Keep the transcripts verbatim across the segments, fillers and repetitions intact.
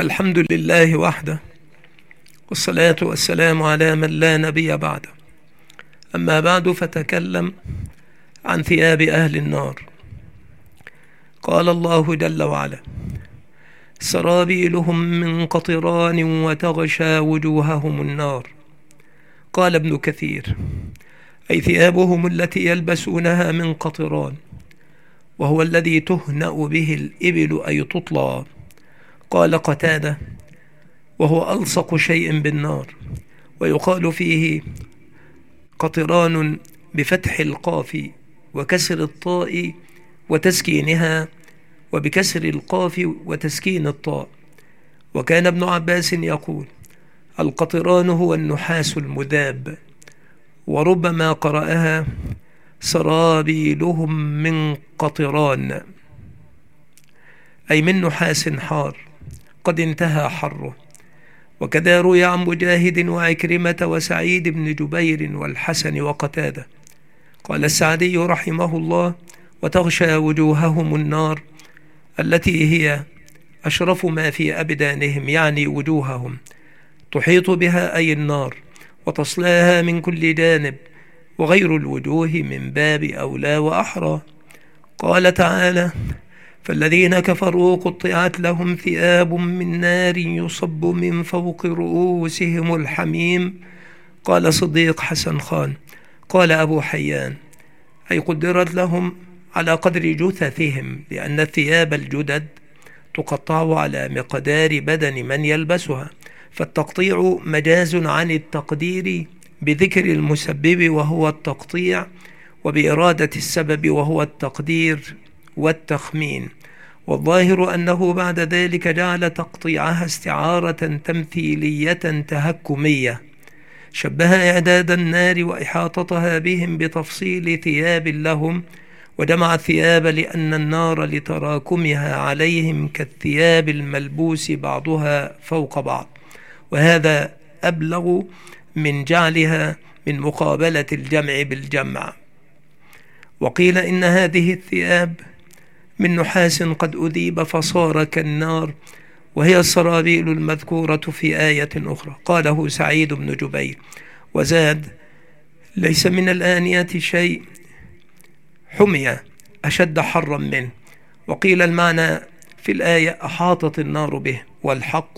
الحمد لله وحده، والصلاة والسلام على من لا نبي بعده. أما بعد، فتكلم عن ثياب أهل النار. قال الله جل وعلا: سرابيلهم من قطران وتغشى وجوههم النار. قال ابن كثير: أي ثيابهم التي يلبسونها من قطران، وهو الذي تهنأ به الإبل أي تطلى. قال قتادة: وهو ألصق شيء بالنار، ويقال فيه قطران بفتح القاف وكسر الطاء وتسكينها، وبكسر القاف وتسكين الطاء. وكان ابن عباس يقول: القطران هو النحاس المذاب. وربما قرأها: سرابيلهم من قطران، أي من نحاس حار قد انتهى حره. وكذا روي عن مجاهد وعكرمة وسعيد بن جبير والحسن وقتادة. قال السعدي رحمه الله: وتغشى وجوههم النار، التي هي أشرف ما في أبدانهم، يعني وجوههم، تحيط بها أي النار وتصلاها من كل جانب، وغير الوجوه من باب أولى وأحرى. قال تعالى: فالذين كفروا قطعت لهم ثياب من نار يصب من فوق رؤوسهم الحميم. قال صديق حسن خان: قال أبو حيان: أي قدرت لهم على قدر جثثهم، لأن الثياب الجدد تقطع على مقدار بدن من يلبسها، فالتقطيع مجاز عن التقدير بذكر المسبب وهو التقطيع، وبإرادة السبب وهو التقدير والتخمين. والظاهر أنه بعد ذلك جعل تقطيعها استعارة تمثيلية تهكمية، شبه إعداد النار وإحاطتها بهم بتفصيل ثياب لهم، وجمع الثياب لأن النار لتراكمها عليهم كالثياب الملبوس بعضها فوق بعض، وهذا أبلغ من جعلها من مقابلة الجمع بالجمع. وقيل إن هذه الثياب من نحاس قد أذيب فصار كالنار، وهي السرابيل المذكورة في آية أخرى. قاله سعيد بن جبير. وزاد: ليس من الآنية شيء حمي أشد حرا منه. وقيل المعنى في الآية: أحاطت النار به، والحق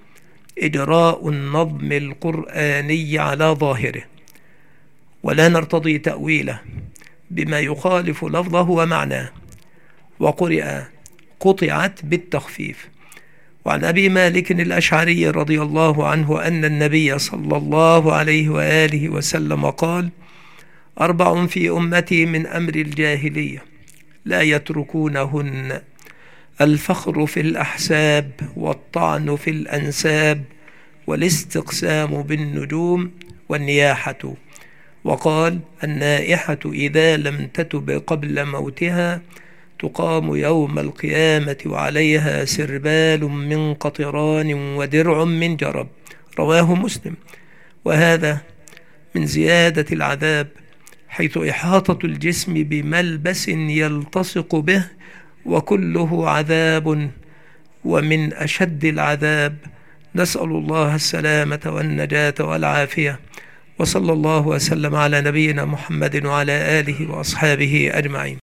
إجراء النظم القرآني على ظاهره، ولا نرتضي تأويله بما يخالف لفظه ومعناه. وقرئ قطعت بالتخفيف. وعن أبي مالك الأشعري رضي الله عنه أن النبي صلى الله عليه وآله وسلم قال: أربع في أمتي من أمر الجاهلية لا يتركونهن: الفخر في الأحساب، والطعن في الأنساب، والاستقسام بالنجوم، والنياحة. وقال: النائحة إذا لم تتب قبل موتها تقام يوم القيامة وعليها سربال من قطران ودرع من جرب. رواه مسلم. وهذا من زيادة العذاب، حيث إحاطة الجسم بملبس يلتصق به، وكله عذاب ومن أشد العذاب. نسأل الله السلامة والنجاة والعافية. وصلى الله وسلم على نبينا محمد وعلى آله وأصحابه أجمعين.